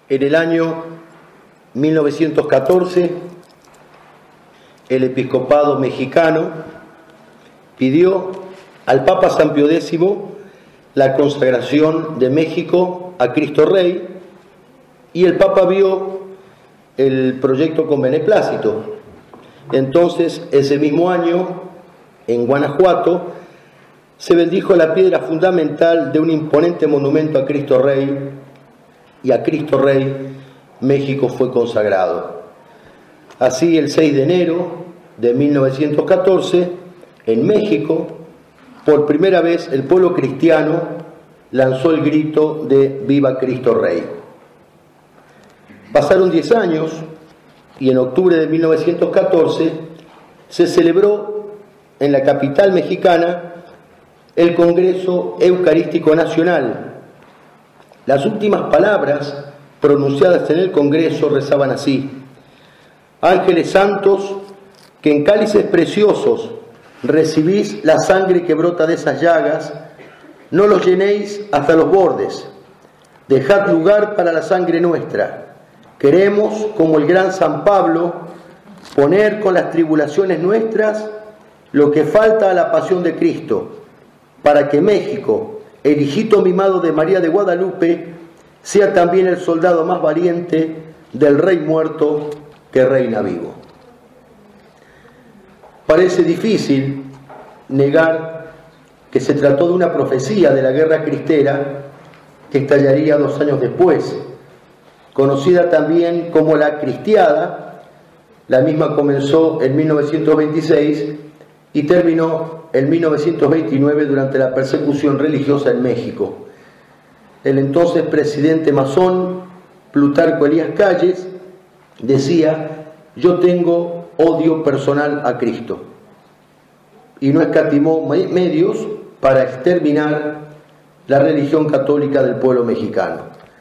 En el año 1914, el episcopado mexicano pidió al Papa San Pío X la consagración de México a Cristo Rey, y el Papa vio el proyecto con beneplácito. Entonces, ese mismo año, en Guanajuato, se bendijo la piedra fundamental de un imponente monumento a Cristo Rey, y a Cristo Rey México fue consagrado. Así, el 6 de enero de 1914, en México, por primera vez el pueblo cristiano lanzó el grito de ¡Viva Cristo Rey! Pasaron 10 años y en octubre de 1914 se celebró en la capital mexicana el Congreso Eucarístico Nacional. Las últimas palabras pronunciadas en el Congreso rezaban así: ángeles santos, que en cálices preciosos recibís la sangre que brota de esas llagas, no los llenéis hasta los bordes, dejad lugar para la sangre nuestra. Queremos, como el gran San Pablo, poner con las tribulaciones nuestras lo que falta a la pasión de Cristo, para que México, el hijito mimado de María de Guadalupe, sea también el soldado más valiente del rey muerto que reina vivo. Parece difícil negar que se trató de una profecía de la guerra cristera que estallaría 2 años después, conocida también como la Cristiada. La misma comenzó en 1926 y terminó en 1929 durante la persecución religiosa en México. El entonces presidente masón Plutarco Elías Calles decía: yo tengo odio personal a Cristo, y no escatimó medios para exterminar la religión católica del pueblo mexicano.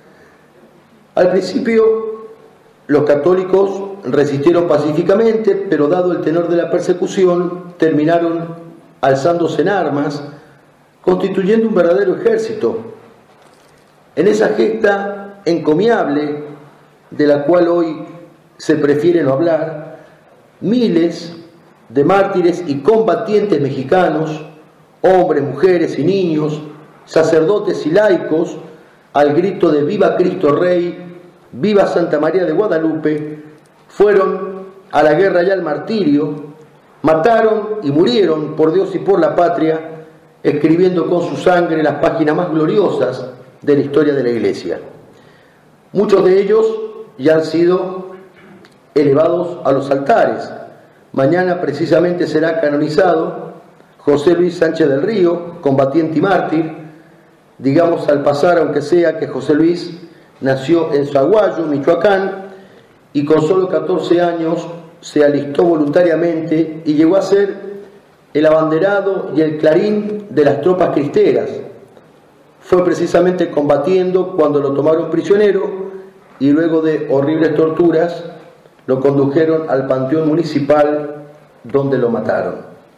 Al principio, los católicos resistieron pacíficamente, pero dado el tenor de la persecución, terminaron alzándose en armas, constituyendo un verdadero ejército. En esa gesta encomiable, de la cual hoy se prefiere no hablar, miles de mártires y combatientes mexicanos, hombres, mujeres y niños, sacerdotes y laicos, al grito de ¡Viva Cristo Rey! ¡Viva Santa María de Guadalupe!, fueron a la guerra y al martirio, mataron y murieron por Dios y por la patria, escribiendo con su sangre las páginas más gloriosas de la historia de la Iglesia. Muchos de ellos ya han sido elevados a los altares. Mañana precisamente será canonizado José Luis Sánchez del Río, combatiente y mártir. Digamos al pasar, aunque sea, que José Luis nació en Zaguayo, Michoacán, y con solo 14 años se alistó voluntariamente y llegó a ser el abanderado y el clarín de las tropas cristeras. Fue precisamente combatiendo cuando lo tomaron prisionero y luego de horribles torturas lo condujeron al panteón municipal, donde lo mataron.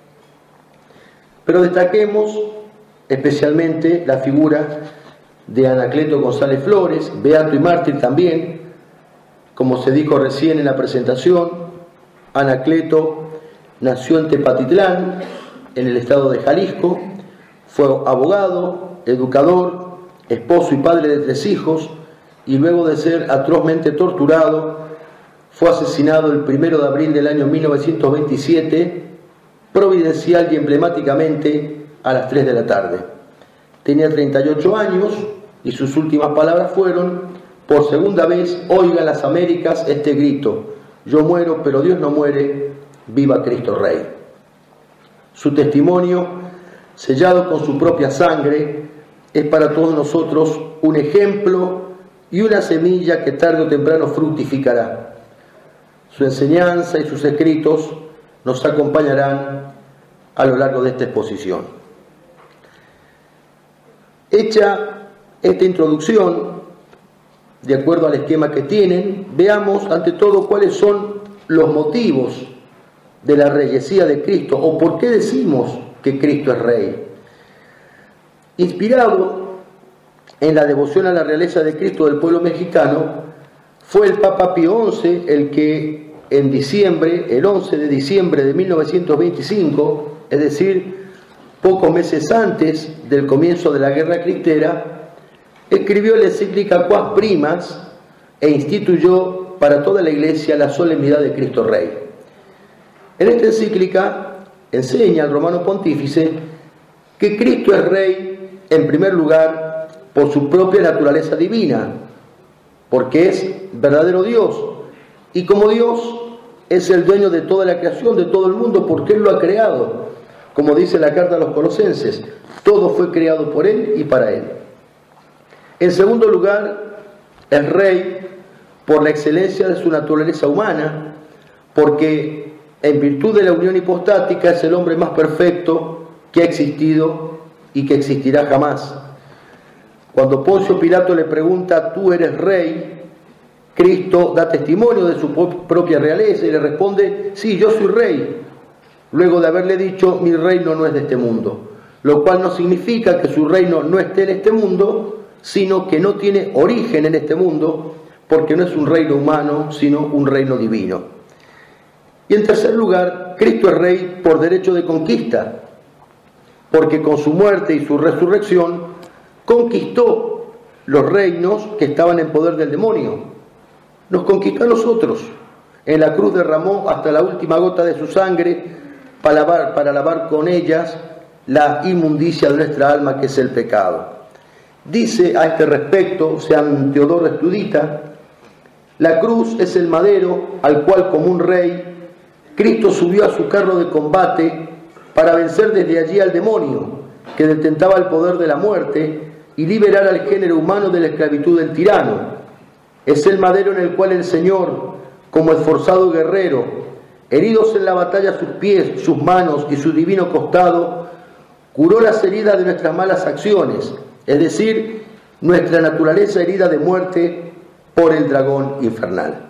Pero destaquemos especialmente la figura de Anacleto González Flores, beato y mártir también. Como se dijo recién en la presentación, Anacleto nació en Tepatitlán, en el estado de Jalisco. Fue abogado, educador, esposo y padre de 3 hijos, y luego de ser atrozmente torturado, fue asesinado el 1 de abril del año 1927, providencial y emblemáticamente a las 3 de la tarde. Tenía 38 años y sus últimas palabras fueron: por segunda vez oiga en las Américas este grito: yo muero, pero Dios no muere, viva Cristo Rey. Su testimonio, sellado con su propia sangre, es para todos nosotros un ejemplo y una semilla que tarde o temprano fructificará. Su enseñanza y sus escritos nos acompañarán a lo largo de esta exposición. Hecha esta introducción, de acuerdo al esquema que tienen, veamos ante todo cuáles son los motivos de la reyesía de Cristo, o por qué decimos que Cristo es Rey. Inspirado en la devoción a la realeza de Cristo del pueblo mexicano, Fue el Papa Pío XI el que en diciembre, el 11 de diciembre de 1925, es decir, pocos meses antes del comienzo de la Guerra Cristera, escribió la encíclica Quas Primas e instituyó para toda la Iglesia la solemnidad de Cristo Rey. En esta encíclica enseña al romano pontífice que Cristo es Rey en primer lugar por su propia naturaleza divina, porque es verdadero Dios, y como Dios es el dueño de toda la creación, de todo el mundo, porque Él lo ha creado. Como dice la carta a los Colosenses, todo fue creado por Él y para Él. En segundo lugar, es Rey por la excelencia de su naturaleza humana, porque en virtud de la unión hipostática es el hombre más perfecto que ha existido y que existirá jamás. Cuando Poncio Pilato le pregunta, ¿tú eres rey?, Cristo da testimonio de su propia realeza y le responde, sí, yo soy rey, luego de haberle dicho, mi reino no es de este mundo, lo cual no significa que su reino no esté en este mundo, sino que no tiene origen en este mundo, porque no es un reino humano, sino un reino divino. Y en tercer lugar, Cristo es rey por derecho de conquista, porque con su muerte y su resurrección conquistó los reinos que estaban en poder del demonio. Nos conquistó a nosotros. En la cruz derramó hasta la última gota de su sangre para lavar con ellas la inmundicia de nuestra alma, que es el pecado. Dice a este respecto San Teodoro Estudita, la cruz es el madero al cual, como un rey, Cristo subió a su carro de combate para vencer desde allí al demonio, que detentaba el poder de la muerte, y liberar al género humano de la esclavitud del tirano. Es el madero en el cual el Señor, como esforzado guerrero, heridos en la batalla sus pies, sus manos y su divino costado, curó las heridas de nuestras malas acciones, es decir, nuestra naturaleza herida de muerte por el dragón infernal.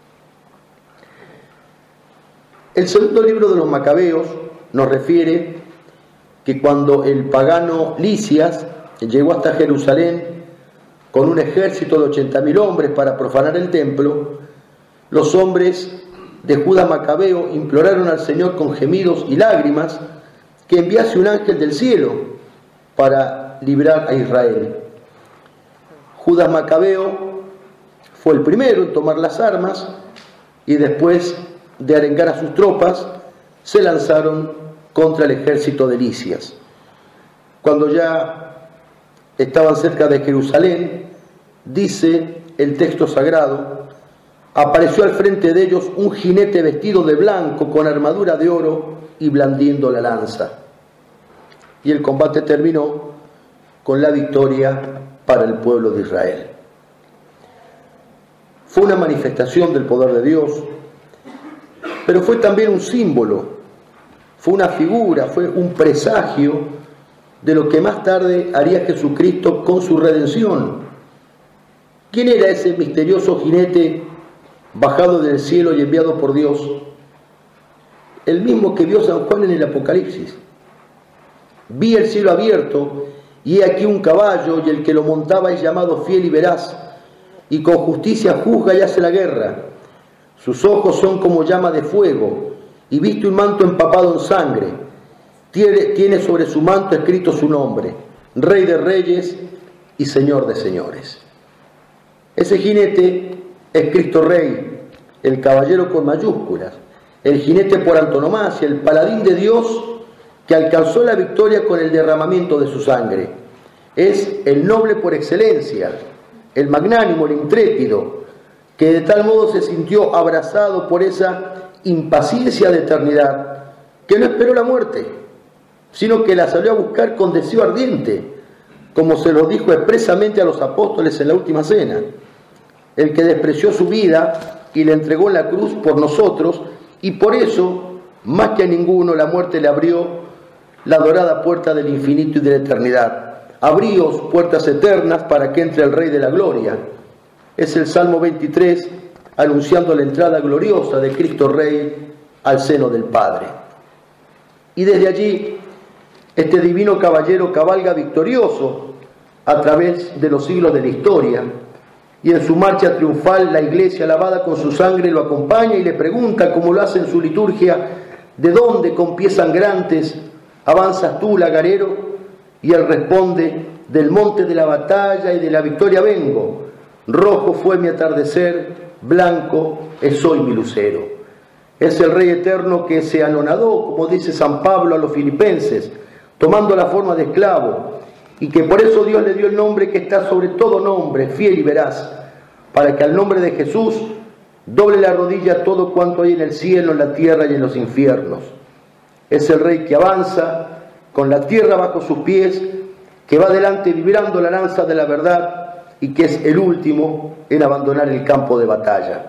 El segundo libro de los Macabeos nos refiere que cuando el pagano Lisias llegó hasta Jerusalén con un ejército de 80.000 hombres para profanar el templo, los hombres de Judas Macabeo imploraron al Señor con gemidos y lágrimas que enviase un ángel del cielo para librar a Israel. Judas Macabeo fue el primero en tomar las armas y después de arengar a sus tropas se lanzaron contra el ejército de Lisias. Cuando ya estaban cerca de Jerusalén, dice el texto sagrado, apareció al frente de ellos un jinete vestido de blanco con armadura de oro y blandiendo la lanza. Y el combate terminó con la victoria para el pueblo de Israel. Fue una manifestación del poder de Dios, pero fue también un símbolo, fue una figura, fue un presagio de lo que más tarde haría Jesucristo con su redención. ¿Quién era ese misterioso jinete bajado del cielo y enviado por Dios? El mismo que vio San Juan en el Apocalipsis. Vi el cielo abierto, y he aquí un caballo, y el que lo montaba es llamado Fiel y Veraz, y con justicia juzga y hace la guerra. Sus ojos son como llama de fuego, y viste un manto empapado en sangre. Tiene sobre su manto escrito su nombre, Rey de Reyes y Señor de Señores. Ese jinete es Cristo Rey, el caballero con mayúsculas, el jinete por antonomasia, el paladín de Dios que alcanzó la victoria con el derramamiento de su sangre. Es el noble por excelencia, el magnánimo, el intrépido, que de tal modo se sintió abrazado por esa impaciencia de eternidad, que no esperó la muerte, sino que la salió a buscar con deseo ardiente, como se lo dijo expresamente a los apóstoles en la última cena. El que despreció su vida y le entregó en la cruz por nosotros, y por eso, más que a ninguno, la muerte le abrió la dorada puerta del infinito y de la eternidad. Abríos puertas eternas para que entre el Rey de la Gloria. Es el Salmo 23, anunciando la entrada gloriosa de Cristo Rey al seno del Padre. Y desde allí, este divino caballero cabalga victorioso a través de los siglos de la historia, y en su marcha triunfal la iglesia lavada con su sangre lo acompaña y le pregunta, como lo hace en su liturgia, ¿de dónde con pies sangrantes avanzas tú, lagarero? Y él responde, del monte de la batalla y de la victoria vengo, rojo fue mi atardecer, blanco es hoy mi lucero. Es el Rey eterno que se anonadó, como dice San Pablo a los filipenses, tomando la forma de esclavo, y que por eso Dios le dio el nombre que está sobre todo nombre, fiel y veraz, para que al nombre de Jesús doble la rodilla todo cuanto hay en el cielo, en la tierra y en los infiernos. Es el Rey que avanza con la tierra bajo sus pies, que va adelante vibrando la lanza de la verdad y que es el último en abandonar el campo de batalla.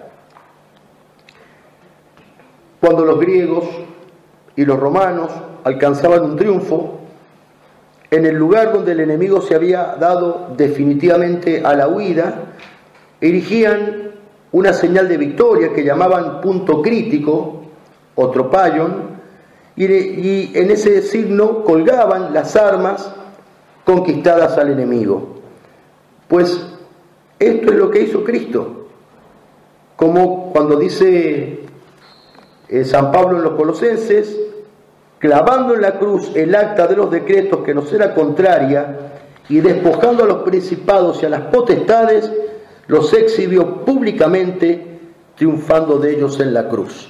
Cuando los griegos y los romanos alcanzaban un triunfo, en el lugar donde el enemigo se había dado definitivamente a la huida, erigían una señal de victoria que llamaban punto crítico o tropaion, y en ese signo colgaban las armas conquistadas al enemigo. Pues esto es lo que hizo Cristo, como cuando dice San Pablo en los Colosenses, clavando en la cruz el acta de los decretos que nos era contraria y despojando a los principados y a las potestades, los exhibió públicamente, triunfando de ellos en la cruz.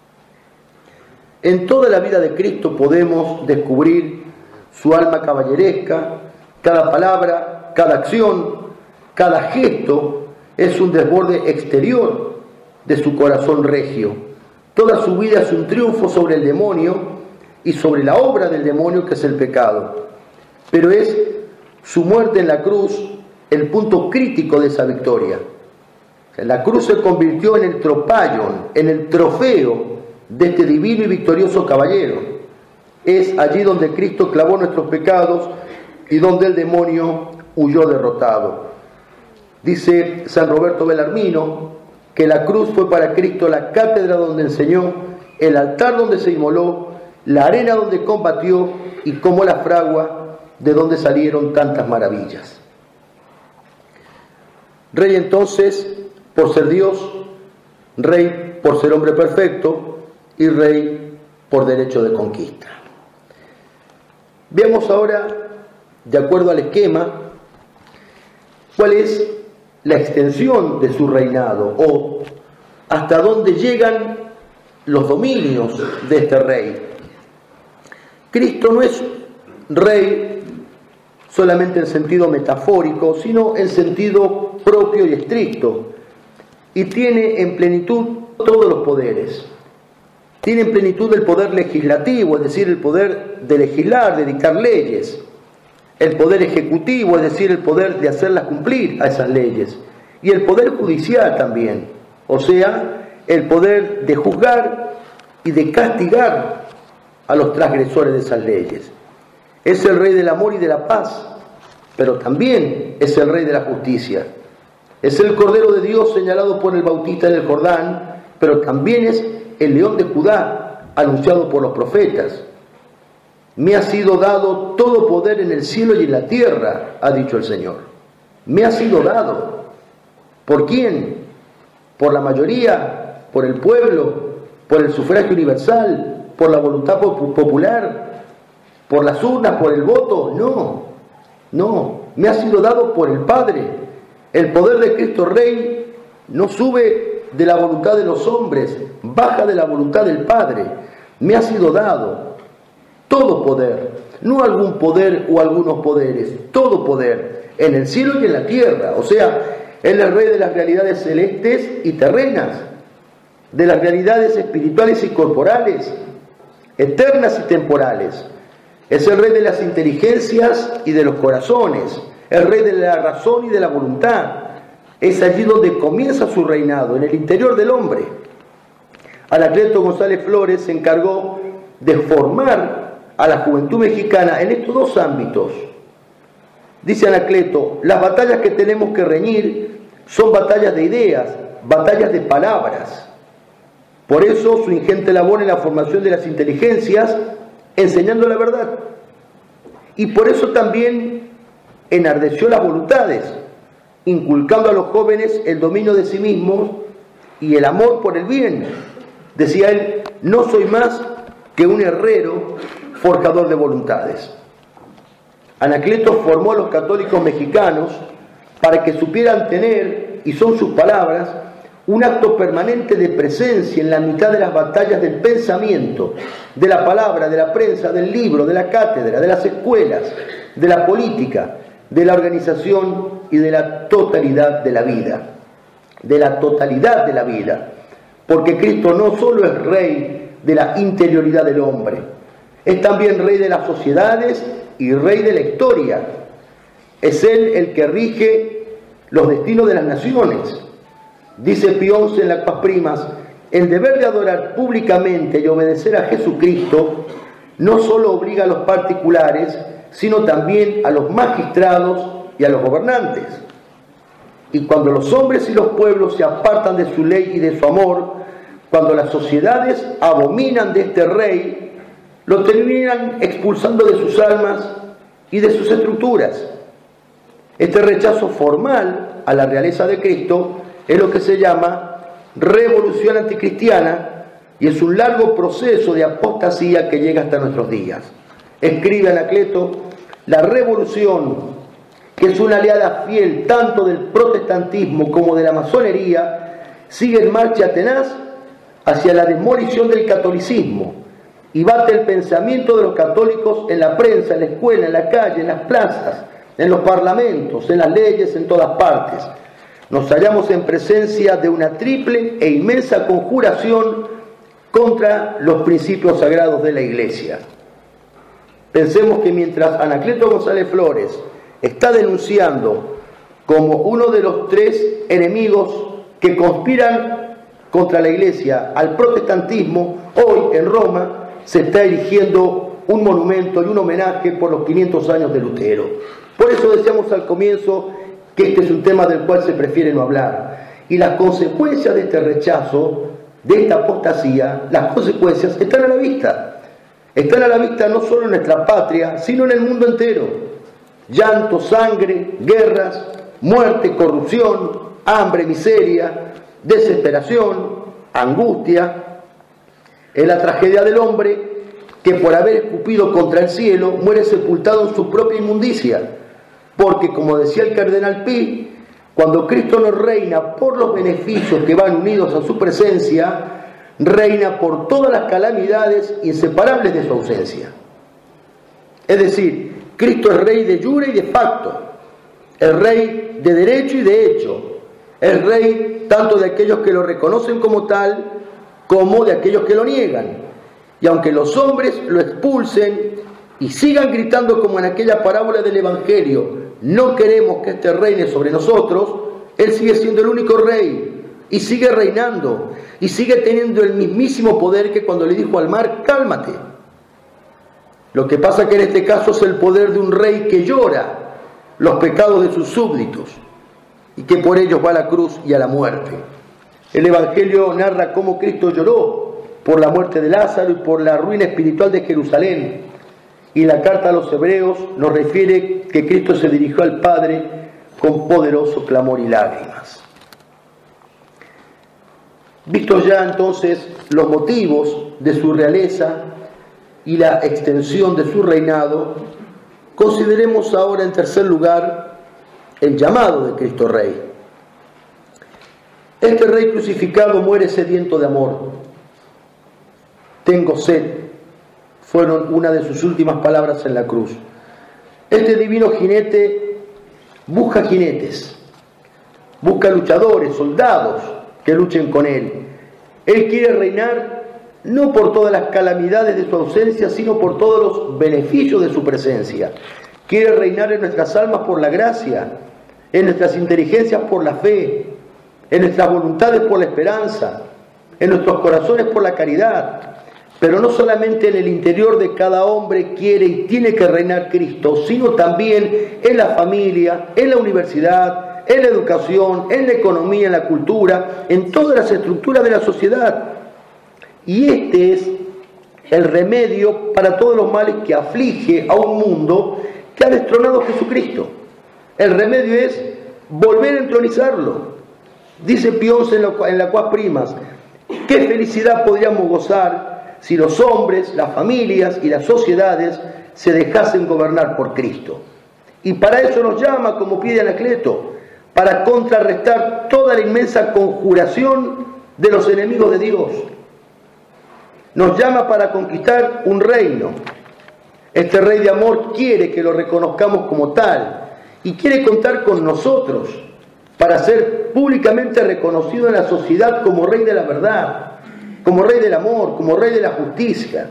En toda la vida de Cristo podemos descubrir su alma caballeresca. Cada palabra, cada acción, cada gesto es un desborde exterior de su corazón regio. Toda su vida es un triunfo sobre el demonio y sobre la obra del demonio, que es el pecado. Pero es su muerte en la cruz el punto crítico de esa victoria. La cruz se convirtió en el tropaion, en el trofeo de este divino y victorioso caballero. Es allí donde Cristo clavó nuestros pecados y donde el demonio huyó derrotado. Dice San Roberto Bellarmino que la cruz fue para Cristo la cátedra donde enseñó, el altar donde se inmoló, la arena donde combatió y como la fragua de donde salieron tantas maravillas. Rey entonces por ser Dios, Rey por ser hombre perfecto y Rey por derecho de conquista. Veamos ahora, de acuerdo al esquema, cuál es la extensión de su reinado o hasta dónde llegan los dominios de este Rey. Cristo no es Rey solamente en sentido metafórico, sino en sentido propio y estricto, y tiene en plenitud todos los poderes. Tiene en plenitud el poder legislativo, es decir, el poder de legislar, de dictar leyes, el poder ejecutivo, es decir, el poder de hacerlas cumplir a esas leyes, y el poder judicial también, o sea, el poder de juzgar y de castigar a los transgresores de esas leyes. Es el Rey del amor y de la paz, pero también es el Rey de la justicia. Es el Cordero de Dios señalado por el Bautista en el Jordán, pero también es el León de Judá anunciado por los profetas. Me ha sido dado todo poder en el cielo y en la tierra, ha dicho el Señor. Me ha sido dado. ¿Por quién? ¿Por la mayoría? ¿Por el pueblo? ¿Por el sufragio universal? ¿Por la voluntad popular? ¿Por las urnas? ¿Por el voto? No. Me ha sido dado por el Padre. El poder de Cristo Rey no sube de la voluntad de los hombres, baja de la voluntad del Padre. Me ha sido dado todo poder, no algún poder o algunos poderes, todo poder, en el cielo y en la tierra. O sea, Él es Rey de las realidades celestes y terrenas, de las realidades espirituales y corporales, eternas y temporales. Es el Rey de las inteligencias y de los corazones, el Rey de la razón y de la voluntad. Es allí donde comienza su reinado, en el interior del hombre. Anacleto González Flores se encargó de formar a la juventud mexicana en estos dos ámbitos. Dice Anacleto, las batallas que tenemos que reñir son batallas de ideas, batallas de palabras. Por eso su ingente labor en la formación de las inteligencias, enseñando la verdad. Y por eso también enardeció las voluntades, inculcando a los jóvenes el dominio de sí mismos y el amor por el bien. Decía él, no soy más que un herrero forjador de voluntades. Anacleto formó a los católicos mexicanos para que supieran tener, y son sus palabras, un acto permanente de presencia en la mitad de las batallas del pensamiento, de la palabra, de la prensa, del libro, de la cátedra, de las escuelas, de la política, de la organización y de la totalidad de la vida. De la totalidad de la vida. Porque Cristo no solo es Rey de la interioridad del hombre, es también Rey de las sociedades y Rey de la historia. Es Él el que rige los destinos de las naciones. Dice Pío XI en las Paz Primas, el deber de adorar públicamente y obedecer a Jesucristo no solo obliga a los particulares, sino también a los magistrados y a los gobernantes. Y cuando los hombres y los pueblos se apartan de su ley y de su amor, cuando las sociedades abominan de este rey, lo terminan expulsando de sus almas y de sus estructuras. Este rechazo formal a la realeza de Cristo es lo que se llama revolución anticristiana y es un largo proceso de apostasía que llega hasta nuestros días. Escribe Anacleto, la revolución, que es una aliada fiel tanto del protestantismo como de la masonería, sigue en marcha tenaz hacia la demolición del catolicismo y bate el pensamiento de los católicos en la prensa, en la escuela, en la calle, en las plazas, en los parlamentos, en las leyes, en todas partes. Nos hallamos en presencia de una triple e inmensa conjuración contra los principios sagrados de la Iglesia. Pensemos que mientras Anacleto González Flores está denunciando como uno de los tres enemigos que conspiran contra la Iglesia al protestantismo, hoy en Roma se está erigiendo un monumento y un homenaje por los 500 años de Lutero. Por eso decíamos al comienzo que este es un tema del cual se prefiere no hablar. Y las consecuencias de este rechazo, de esta apostasía, las consecuencias están a la vista. Están a la vista no solo en nuestra patria, sino en el mundo entero. Llanto, sangre, guerras, muerte, corrupción, hambre, miseria, desesperación, angustia. Es la tragedia del hombre que por haber escupido contra el cielo muere sepultado en su propia inmundicia. Porque, como decía el cardenal Pi, cuando Cristo no reina por los beneficios que van unidos a su presencia, reina por todas las calamidades inseparables de su ausencia. Es decir, Cristo es Rey de jure y de facto, es Rey de derecho y de hecho, es Rey tanto de aquellos que lo reconocen como tal, como de aquellos que lo niegan. Y aunque los hombres lo expulsen y sigan gritando como en aquella parábola del Evangelio, no queremos que este reine sobre nosotros, Él sigue siendo el único Rey y sigue reinando y sigue teniendo el mismísimo poder que cuando le dijo al mar, cálmate. Lo que pasa que en este caso es el poder de un rey que llora los pecados de sus súbditos y que por ellos va a la cruz y a la muerte. El Evangelio narra cómo Cristo lloró por la muerte de Lázaro y por la ruina espiritual de Jerusalén. Y la carta a los Hebreos nos refiere que Cristo se dirigió al Padre con poderoso clamor y lágrimas. Vistos ya entonces los motivos de su realeza y la extensión de su reinado, consideremos ahora en tercer lugar el llamado de Cristo Rey. Este Rey crucificado muere sediento de amor. Tengo sed, fueron una de sus últimas palabras en la cruz. Este divino jinete busca jinetes, busca luchadores, soldados que luchen con él. Él quiere reinar no por todas las calamidades de su ausencia, sino por todos los beneficios de su presencia. Quiere reinar en nuestras almas por la gracia, en nuestras inteligencias por la fe, en nuestras voluntades por la esperanza, en nuestros corazones por la caridad. Pero no solamente en el interior de cada hombre quiere y tiene que reinar Cristo, sino también en la familia, en la universidad, en la educación, en la economía, en la cultura, en todas las estructuras de la sociedad. Y este es el remedio para todos los males que aflige a un mundo que ha destronado a Jesucristo. El remedio es volver a entronizarlo. Dice Pío XI en la Quas Primas: ¿qué felicidad podríamos gozar si los hombres, las familias y las sociedades se dejasen gobernar por Cristo? Y para eso nos llama, como pide Anacleto, para contrarrestar toda la inmensa conjuración de los enemigos de Dios. Nos llama para conquistar un reino. Este Rey de amor quiere que lo reconozcamos como tal y quiere contar con nosotros para ser públicamente reconocido en la sociedad como Rey de la verdad, como Rey del amor, como Rey de la justicia.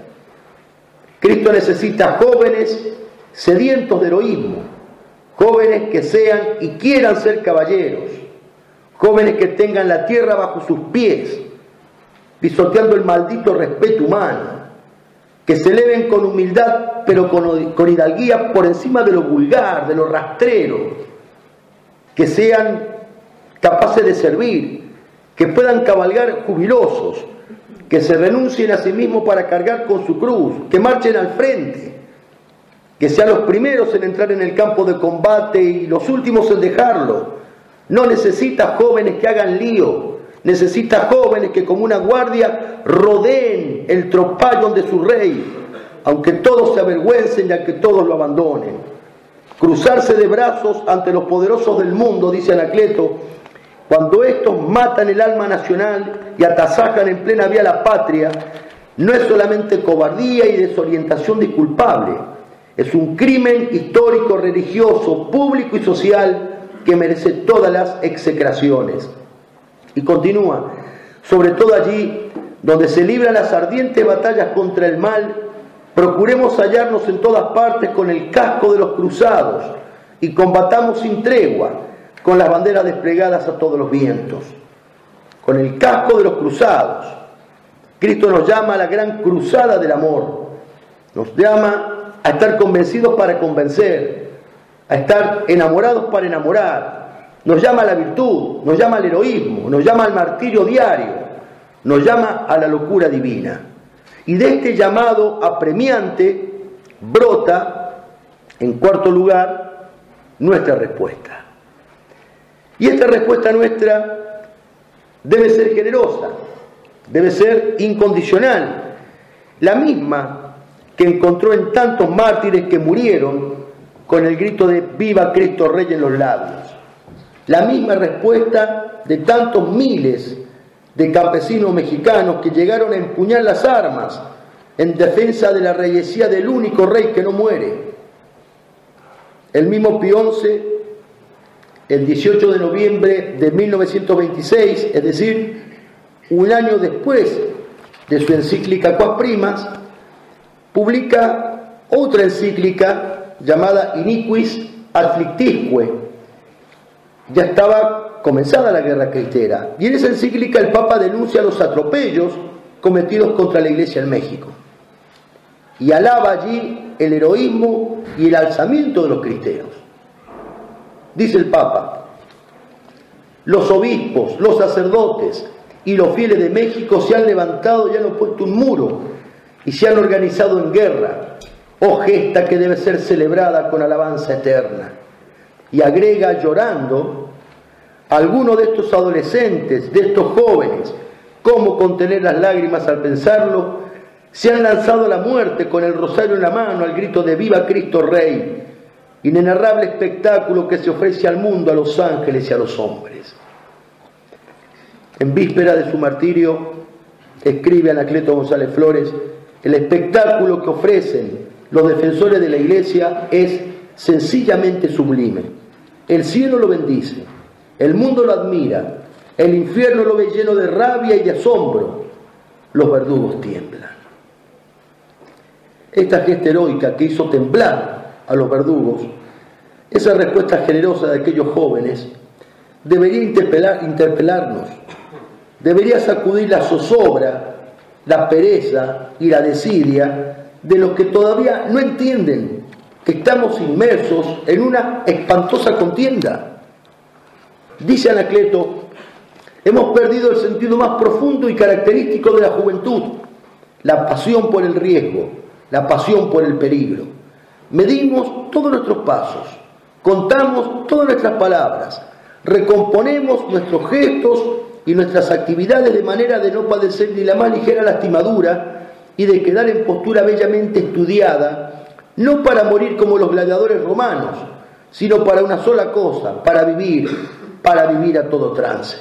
Cristo necesita jóvenes sedientos de heroísmo, jóvenes que sean y quieran ser caballeros, jóvenes que tengan la tierra bajo sus pies, pisoteando el maldito respeto humano, que se eleven con humildad pero con hidalguía por encima de lo vulgar, de lo rastrero, que sean capaces de servir, que puedan cabalgar jubilosos, que se renuncien a sí mismos para cargar con su cruz, que marchen al frente, que sean los primeros en entrar en el campo de combate y los últimos en dejarlo. No necesita jóvenes que hagan lío, necesita jóvenes que como una guardia rodeen el tropallón de su rey, aunque todos se avergüencen y aunque todos lo abandonen. Cruzarse de brazos ante los poderosos del mundo, dice Anacleto, cuando estos matan el alma nacional y atasajan en plena vía la patria, no es solamente cobardía y desorientación disculpable, es un crimen histórico, religioso, público y social que merece todas las execraciones. Y continúa: sobre todo allí donde se libran las ardientes batallas contra el mal, procuremos hallarnos en todas partes con el casco de los cruzados y combatamos sin tregua, con las banderas desplegadas a todos los vientos. Con el casco de los cruzados. Cristo nos llama a la gran cruzada del amor. Nos llama a estar convencidos para convencer, a estar enamorados para enamorar. Nos llama a la virtud, nos llama al heroísmo, nos llama al martirio diario, nos llama a la locura divina. Y de este llamado apremiante brota, en cuarto lugar, nuestra respuesta. Y esta respuesta nuestra debe ser generosa, debe ser incondicional, la misma que encontró en tantos mártires que murieron con el grito de «Viva Cristo Rey» en los labios. La misma respuesta de tantos miles de campesinos mexicanos que llegaron a empuñar las armas en defensa de la reyesía del único rey que no muere. El mismo Pío XI, el 18 de noviembre de 1926, es decir, un año después de su encíclica Quas Primas, publica otra encíclica llamada Iniquis Afflictisque. Ya estaba comenzada la guerra cristera, y en esa encíclica el Papa denuncia los atropellos cometidos contra la Iglesia en México y alaba allí el heroísmo y el alzamiento de los cristeros. Dice el Papa: los obispos, los sacerdotes y los fieles de México se han levantado y han opuesto un muro y se han organizado en guerra, oh gesta que debe ser celebrada con alabanza eterna. Y agrega llorando: algunos de estos adolescentes, de estos jóvenes, ¿cómo contener las lágrimas al pensarlo?, se han lanzado a la muerte con el rosario en la mano al grito de «Viva Cristo Rey», inenarrable espectáculo que se ofrece al mundo, a los ángeles y a los hombres. En víspera de su martirio, escribe Anacleto González Flores: el espectáculo que ofrecen los defensores de la Iglesia es sencillamente sublime. El cielo lo bendice, el mundo lo admira, el infierno lo ve lleno de rabia y de asombro, los verdugos tiemblan. Esta gesta heroica que hizo temblar a los verdugos, esa respuesta generosa de aquellos jóvenes, debería interpelarnos, debería sacudir la zozobra, la pereza y la desidia de los que todavía no entienden que estamos inmersos en una espantosa contienda. Dice Anacleto: hemos perdido el sentido más profundo y característico de la juventud, la pasión por el riesgo, la pasión por el peligro. Medimos todos nuestros pasos, contamos todas nuestras palabras, Recomponemos nuestros gestos y nuestras actividades de manera de no padecer ni la más ligera lastimadura y de quedar en postura bellamente estudiada, no para morir como los gladiadores romanos, sino para una sola cosa, para vivir a todo trance.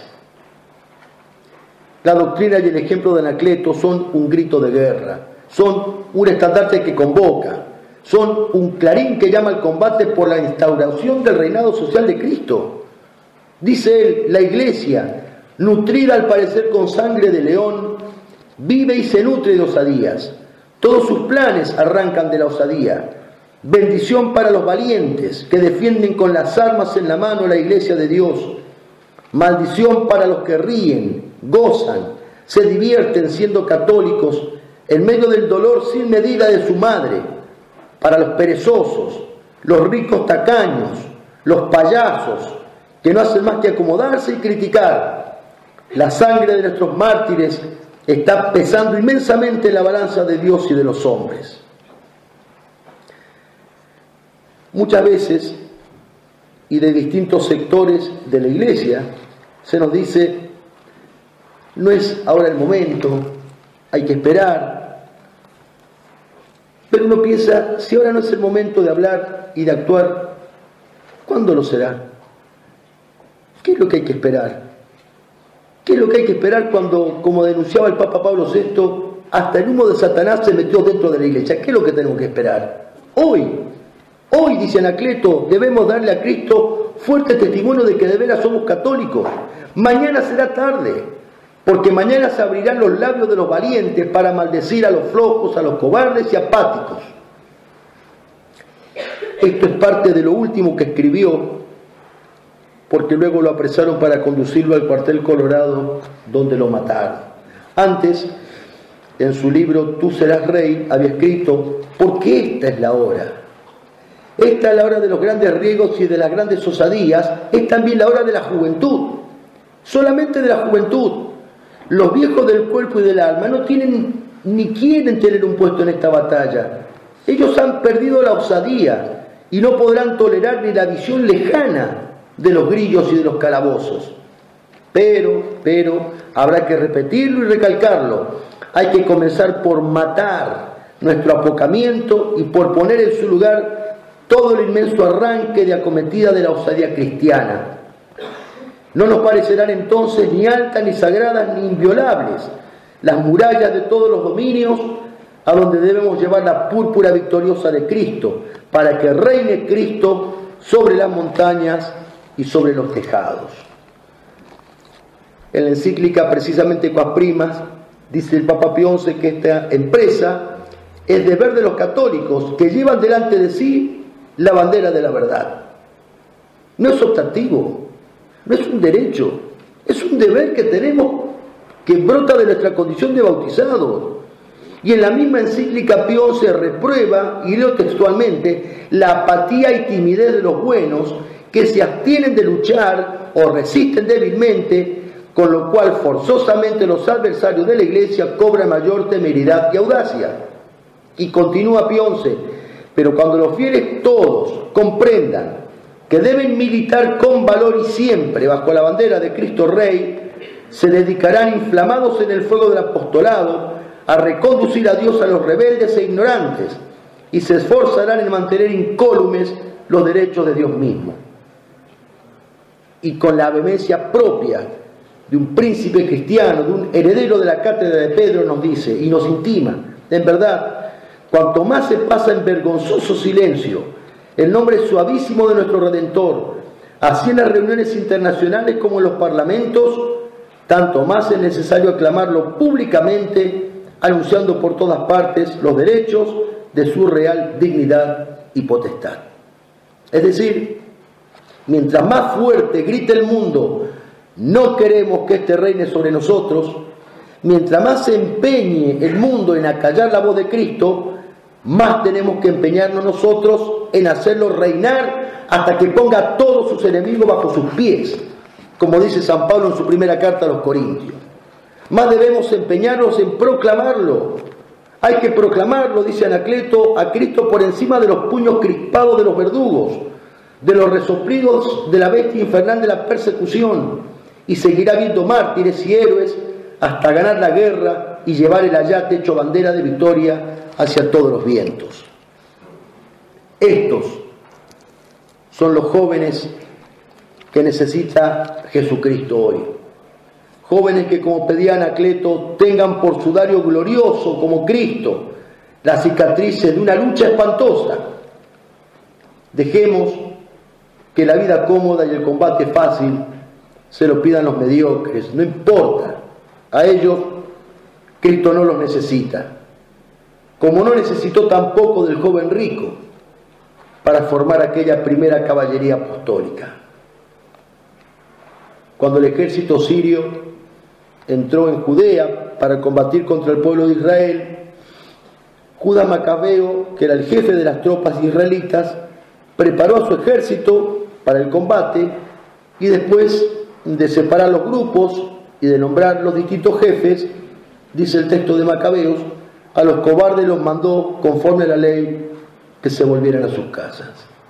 La doctrina y el ejemplo de Anacleto son un grito de guerra, son un estandarte que convoca, son un clarín que llama al combate por la instauración del reinado social de Cristo. Dice él, la Iglesia, nutrida al parecer con sangre de león, vive y se nutre de osadías. Todos sus planes arrancan de la osadía. Bendición para los valientes que defienden con las armas en la mano la Iglesia de Dios. Maldición para los que ríen, gozan, se divierten siendo católicos en medio del dolor sin medida de su madre. Para los perezosos, los ricos tacaños, los payasos, que no hacen más que acomodarse y criticar. La sangre de nuestros mártires está pesando inmensamente en la balanza de Dios y de los hombres. Muchas veces, y de distintos sectores de la Iglesia, se nos dice, no es ahora el momento, hay que esperar. Pero uno piensa, si ahora no es el momento de hablar y de actuar, ¿cuándo lo será? ¿Qué es lo que hay que esperar? ¿Qué es lo que hay que esperar cuando, como denunciaba el Papa Pablo VI, hasta el humo de Satanás se metió dentro de la Iglesia? ¿Qué es lo que tenemos que esperar? Hoy, dice Anacleto, debemos darle a Cristo fuerte testimonio de que de veras somos católicos. Mañana será tarde, porque mañana se abrirán los labios de los valientes para maldecir a los flojos, a los cobardes y apáticos. Esto es parte de lo último que escribió, porque luego lo apresaron para conducirlo al cuartel Colorado, donde lo mataron. Antes, en su libro Tú serás rey, había escrito, porque esta es la hora. Esta es la hora de los grandes riesgos y de las grandes osadías, es también la hora de la juventud, solamente de la juventud. Los viejos del cuerpo y del alma no tienen ni quieren tener un puesto en esta batalla. Ellos han perdido la osadía y no podrán tolerar ni la visión lejana de los grillos y de los calabozos. Pero, habrá que repetirlo y recalcarlo. Hay que comenzar por matar nuestro apocamiento y por poner en su lugar todo el inmenso arranque de acometida de la osadía cristiana. No nos parecerán entonces ni altas, ni sagradas, ni inviolables las murallas de todos los dominios a donde debemos llevar la púrpura victoriosa de Cristo, para que reine Cristo sobre las montañas y sobre los tejados. En la encíclica precisamente Quas Primas dice el Papa Pío XI que esta empresa es deber de los católicos que llevan delante de sí la bandera de la verdad. No es optativo, no es un derecho, es un deber que tenemos, que brota de nuestra condición de bautizados. Y en la misma encíclica Pío XI reprueba, y leo textualmente, la apatía y timidez de los buenos que se abstienen de luchar o resisten débilmente, con lo cual forzosamente los adversarios de la Iglesia cobran mayor temeridad y audacia. Y continúa Pío XI, pero cuando los fieles todos comprendan que deben militar con valor y siempre bajo la bandera de Cristo Rey, se dedicarán inflamados en el fuego del apostolado a reconducir a Dios a los rebeldes e ignorantes y se esforzarán en mantener incólumes los derechos de Dios mismo. Y con la vehemencia propia de un príncipe cristiano, de un heredero de la cátedra de Pedro, nos dice y nos intima, en verdad, cuanto más se pasa en vergonzoso silencio el nombre suavísimo de nuestro Redentor, así en las reuniones internacionales como en los parlamentos, tanto más es necesario aclamarlo públicamente, anunciando por todas partes los derechos de su real dignidad y potestad. Es decir, mientras más fuerte grite el mundo, no queremos que éste reine sobre nosotros, mientras más se empeñe el mundo en acallar la voz de Cristo, más tenemos que empeñarnos nosotros en hacerlo reinar hasta que ponga a todos sus enemigos bajo sus pies, como dice San Pablo en su primera carta a los Corintios. Más debemos empeñarnos en proclamarlo. Hay que proclamarlo, dice Anacleto, a Cristo por encima de los puños crispados de los verdugos, de los resoplidos de la bestia infernal de la persecución, y seguirá viendo mártires y héroes hasta ganar la guerra y llevar el ayate hecho bandera de victoria hacia todos los vientos. Estos son los jóvenes que necesita Jesucristo hoy. Jóvenes que, como pedía Anacleto, tengan por sudario glorioso como Cristo las cicatrices de una lucha espantosa. Dejemos que la vida cómoda y el combate fácil se lo pidan los mediocres, no importa. A ellos Cristo no los necesita, como no necesitó tampoco del joven rico para formar aquella primera caballería apostólica. Cuando el ejército sirio entró en Judea para combatir contra el pueblo de Israel, Judá Macabeo, que era el jefe de las tropas israelitas, preparó a su ejército para el combate, y después de separar los grupos y de nombrar los distintos jefes, dice el texto de Macabeos, a los cobardes los mandó, conforme a la ley, que se volvieran a sus casas.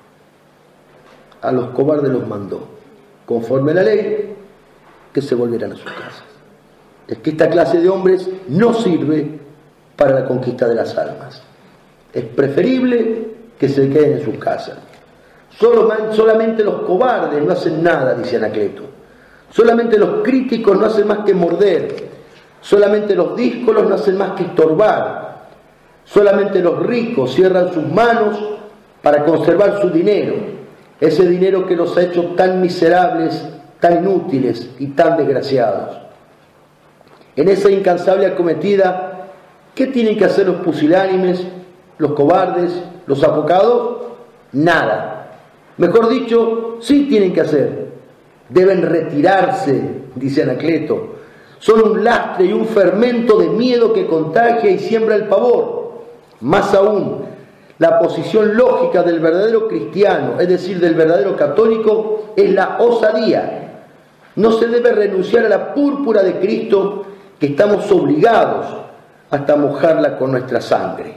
A los cobardes los mandó, conforme a la ley, que se volvieran a sus casas. Es que esta clase de hombres no sirve para la conquista de las almas. Es preferible que se queden en sus casas. Solamente los cobardes no hacen nada, dice Anacleto. Solamente los críticos no hacen más que morder. Solamente los díscolos no hacen más que estorbar. Solamente los ricos cierran sus manos para conservar su dinero. Ese dinero que los ha hecho tan miserables, tan inútiles y tan desgraciados. En esa incansable acometida, ¿qué tienen que hacer los pusilánimes, los cobardes, los apocados? Nada. Mejor dicho, sí tienen que hacer. Deben retirarse, dice Anacleto. Son un lastre y un fermento de miedo que contagia y siembra el pavor. Más aún, la posición lógica del verdadero cristiano, es decir, del verdadero católico, es la osadía. No se debe renunciar a la púrpura de Cristo, que estamos obligados hasta mojarla con nuestra sangre.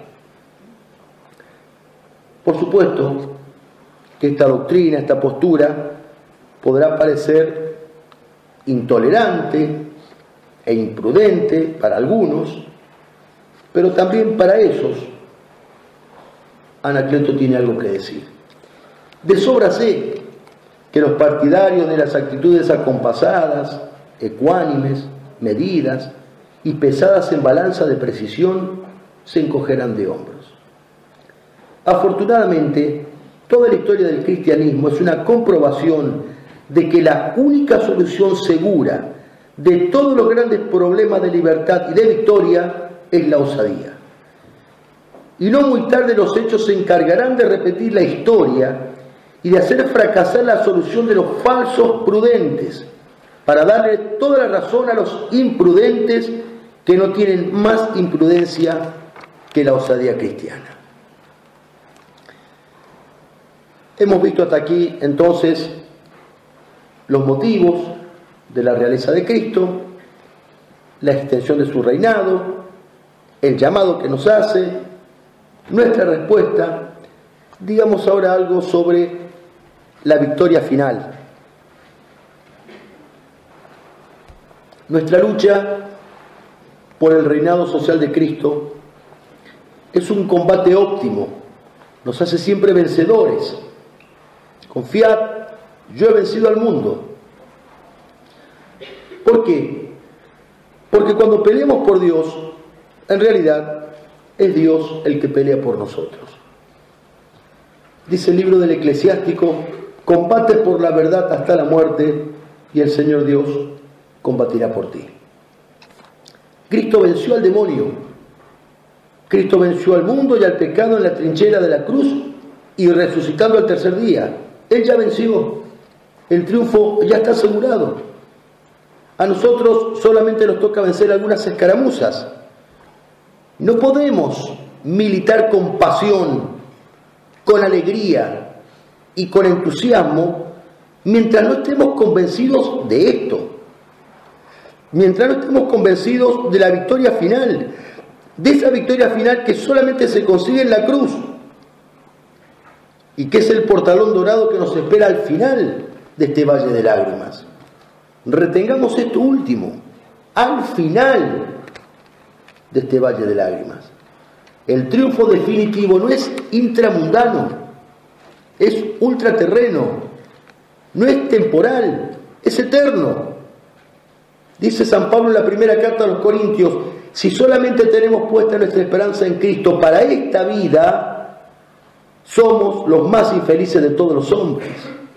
Por supuesto que esta doctrina, esta postura, podrá parecer intolerante e imprudente para algunos, pero también para esos Anacleto tiene algo que decir. De sobra sé que los partidarios de las actitudes acompasadas, ecuánimes, medidas y pesadas en balanza de precisión se encogerán de hombros. Afortunadamente, toda la historia del cristianismo es una comprobación de que la única solución segura de todos los grandes problemas de libertad y de victoria es la osadía. Y no muy tarde los hechos se encargarán de repetir la historia y de hacer fracasar la solución de los falsos prudentes, para darle toda la razón a los imprudentes que no tienen más imprudencia que la osadía cristiana. Hemos visto hasta aquí entonces los motivos de la realeza de Cristo, la extensión de su reinado, el llamado que nos hace, nuestra respuesta. Digamos ahora algo sobre la victoria final. Nuestra lucha por el reinado social de Cristo es un combate óptimo, nos hace siempre vencedores. Confiad, yo he vencido al mundo. ¿Por qué? Porque cuando peleamos por Dios, en realidad es Dios el que pelea por nosotros. Dice el libro del Eclesiástico: combate por la verdad hasta la muerte y el Señor Dios combatirá por ti. Cristo venció al demonio. Cristo venció al mundo y al pecado en la trinchera de la cruz y resucitando al tercer día. Él ya venció. El triunfo ya está asegurado. A nosotros solamente nos toca vencer algunas escaramuzas. No podemos militar con pasión, con alegría y con entusiasmo mientras no estemos convencidos de esto. Mientras no estemos convencidos de la victoria final, de esa victoria final que solamente se consigue en la cruz. y que es el portalón dorado que nos espera al final de este valle de lágrimas. Retengamos esto último, al final de este valle de lágrimas. El triunfo definitivo no es intramundano, es ultraterreno, no es temporal, es eterno. Dice San Pablo en la primera carta a los Corintios: si solamente tenemos puesta nuestra esperanza en Cristo para esta vida, somos los más infelices de todos los hombres.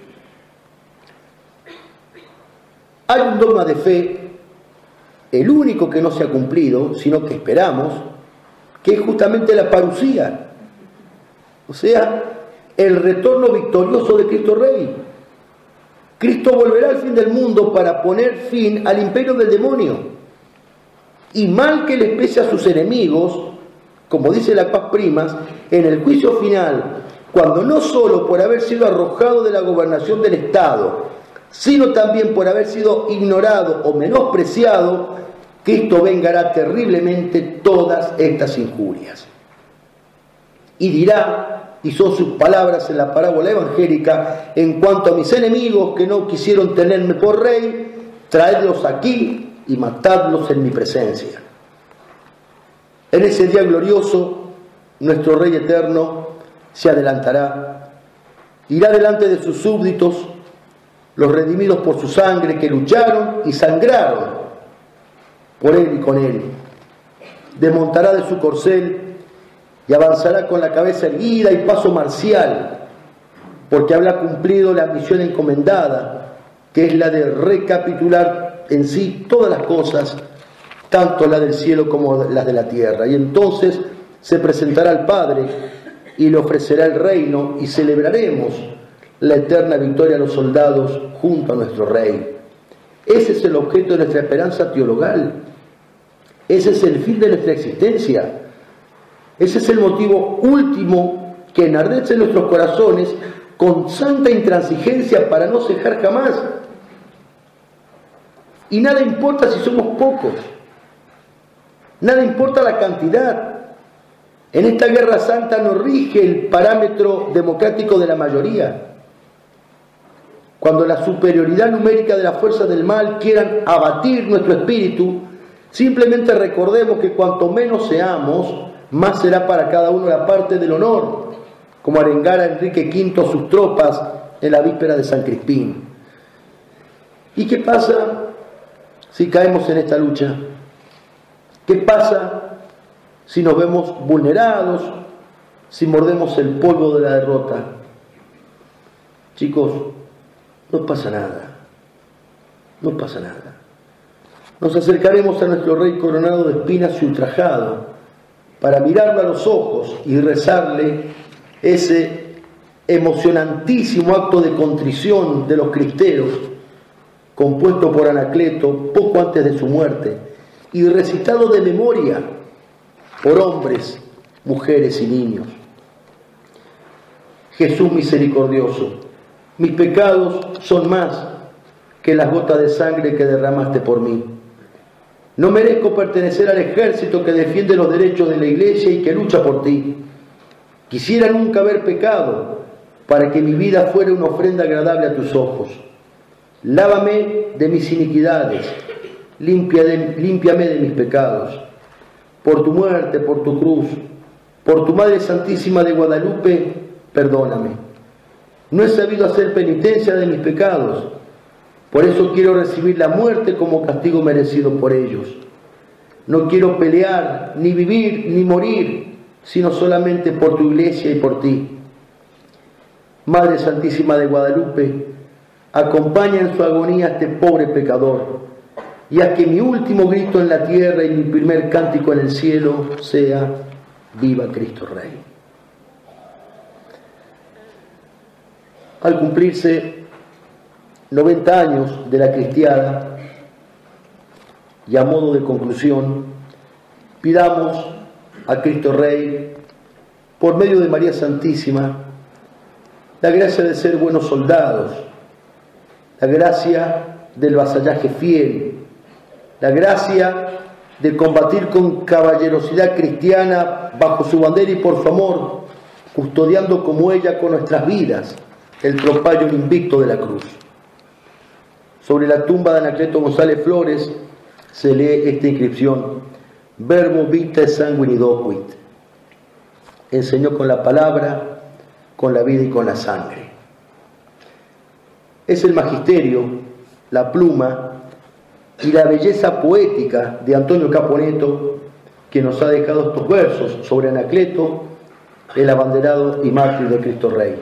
Hay un dogma de fe, el único que no se ha cumplido, sino que esperamos, que es justamente la parusía, o sea, el retorno victorioso de Cristo Rey. Cristo volverá al fin del mundo para poner fin al imperio del demonio. Y mal que les pese a sus enemigos, como dice la Paz Primas, en el juicio final, cuando no solo por haber sido arrojado de la gobernación del Estado, sino también por haber sido ignorado o menospreciado, Cristo vengará terriblemente todas estas injurias. Y dirá, y son sus palabras en la parábola evangélica: en cuanto a mis enemigos que no quisieron tenerme por rey, traedlos aquí y matadlos en mi presencia. En ese día glorioso, nuestro Rey eterno se adelantará, irá delante de sus súbditos, los redimidos por su sangre, que lucharon y sangraron por él y con él. Desmontará de su corcel y avanzará con la cabeza erguida y paso marcial, porque habrá cumplido la misión encomendada, que es la de recapitular en sí todas las cosas, tanto las del cielo como las de la tierra. Y entonces se presentará al Padre y le ofrecerá el reino, y celebraremos la eterna victoria a los soldados junto a nuestro Rey. Ese es el objeto de nuestra esperanza teologal. Ese es el fin de nuestra existencia. Ese es el motivo último que enardece en nuestros corazones con santa intransigencia para no cejar jamás. Y nada importa si somos pocos, nada importa la cantidad. En esta guerra santa no rige el parámetro democrático de la mayoría. Cuando la superioridad numérica de las fuerzas del mal quieran abatir nuestro espíritu, simplemente recordemos que cuanto menos seamos, más será para cada uno la parte del honor, como arengara Enrique V a sus tropas en la víspera de San Crispín. ¿Y qué pasa si caemos en esta lucha? ¿Qué pasa si nos vemos vulnerados, si mordemos el polvo de la derrota? Chicos, no pasa nada, no pasa nada. Nos acercaremos a nuestro Rey coronado de espinas y ultrajado, para mirarlo a los ojos y rezarle ese emocionantísimo acto de contrición de los cristeros, compuesto por Anacleto poco antes de su muerte y recitado de memoria por hombres, mujeres y niños. Jesús misericordioso, mis pecados son más que las gotas de sangre que derramaste por mí. No merezco pertenecer al ejército que defiende los derechos de la Iglesia y que lucha por ti. Quisiera nunca haber pecado, para que mi vida fuera una ofrenda agradable a tus ojos. Lávame de mis iniquidades, límpiame de mis pecados. Por tu muerte, por tu cruz, por tu Madre Santísima de Guadalupe, perdóname. No he sabido hacer penitencia de mis pecados. Por eso quiero recibir la muerte como castigo merecido por ellos. No quiero pelear, ni vivir, ni morir, sino solamente por tu Iglesia y por ti. Madre Santísima de Guadalupe, acompaña en su agonía a este pobre pecador, y haz que mi último grito en la tierra y mi primer cántico en el cielo sea: ¡Viva Cristo Rey! Al cumplirse 90 años de la cristiada, y a modo de conclusión, pidamos a Cristo Rey, por medio de María Santísima, la gracia de ser buenos soldados, la gracia del vasallaje fiel, la gracia de combatir con caballerosidad cristiana bajo su bandera y por su amor custodiando como ella con nuestras vidas el tropallo invicto de la cruz. Sobre la tumba de Anacleto González Flores se lee esta inscripción: Verbo vitae sanguini docuit. Enseñó con la palabra, con la vida y con la sangre. Es el magisterio, la pluma y la belleza poética de Antonio Caponeto que nos ha dejado estos versos sobre Anacleto, el abanderado y mártir de Cristo Rey.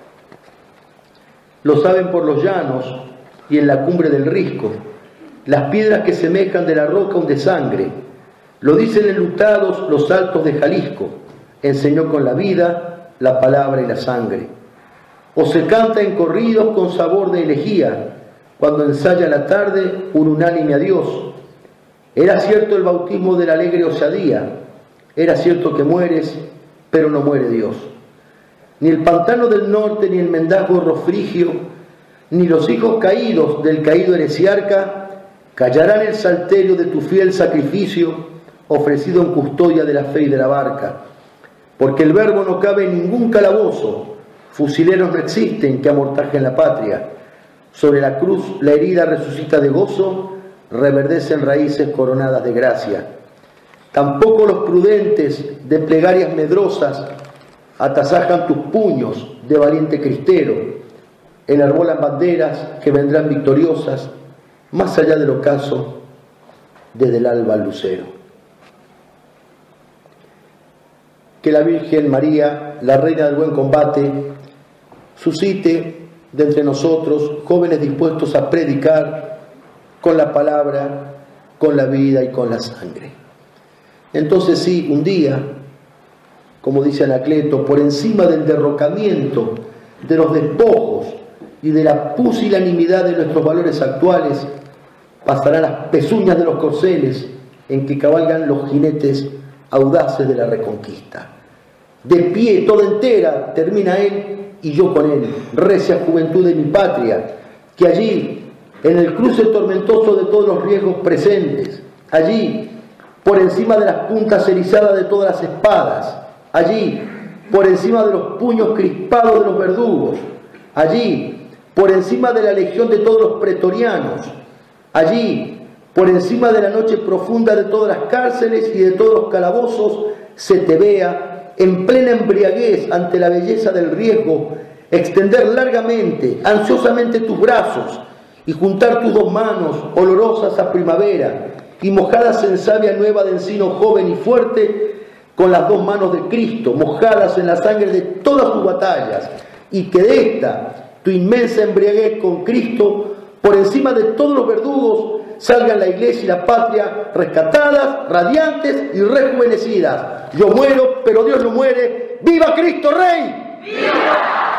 Lo saben por los llanos y en la cumbre del risco, las piedras que semejan de la roca un de sangre. Lo dicen enlutados los altos de Jalisco, enseñó con la vida, la palabra y la sangre. O se canta en corridos con sabor de elegía, cuando ensaya la tarde un unánime adiós. Era cierto el bautismo de la alegre osadía, era cierto que mueres, pero no muere Dios. Ni el pantano del norte, ni el mendazgo rofrigio, ni los hijos caídos del caído heresiarca callarán el salterio de tu fiel sacrificio ofrecido en custodia de la fe y de la barca. Porque el verbo no cabe en ningún calabozo, fusileros no existen que amortajen la patria. Sobre la cruz la herida resucita de gozo, reverdecen raíces coronadas de gracia. Tampoco los prudentes de plegarias medrosas atasajan tus puños de valiente cristero, enarbolan banderas que vendrán victoriosas, más allá del ocaso, desde el alba al lucero. Que la Virgen María, la Reina del Buen Combate, suscite de entre nosotros jóvenes dispuestos a predicar con la palabra, con la vida y con la sangre. Entonces sí, un día, como dice Anacleto, por encima del derrocamiento, de los despojos y de la pusilanimidad de nuestros valores actuales, pasarán las pezuñas de los corceles en que cabalgan los jinetes audaces de la reconquista. De pie, toda entera, termina él y yo con él, recia juventud de mi patria, que allí, en el cruce tormentoso de todos los riesgos presentes, allí, por encima de las puntas erizadas de todas las espadas, allí, por encima de los puños crispados de los verdugos, allí, por encima de la legión de todos los pretorianos, allí, por encima de la noche profunda de todas las cárceles y de todos los calabozos, se te vea en plena embriaguez ante la belleza del riesgo, extender largamente, ansiosamente tus brazos y juntar tus dos manos olorosas a primavera y mojadas en savia nueva de encino joven y fuerte, con las dos manos de Cristo, mojadas en la sangre de todas tus batallas, y que de esta, tu inmensa embriaguez con Cristo, por encima de todos los verdugos, salgan la iglesia y la patria rescatadas, radiantes y rejuvenecidas. Yo muero, pero Dios no muere. ¡Viva Cristo Rey! ¡Viva!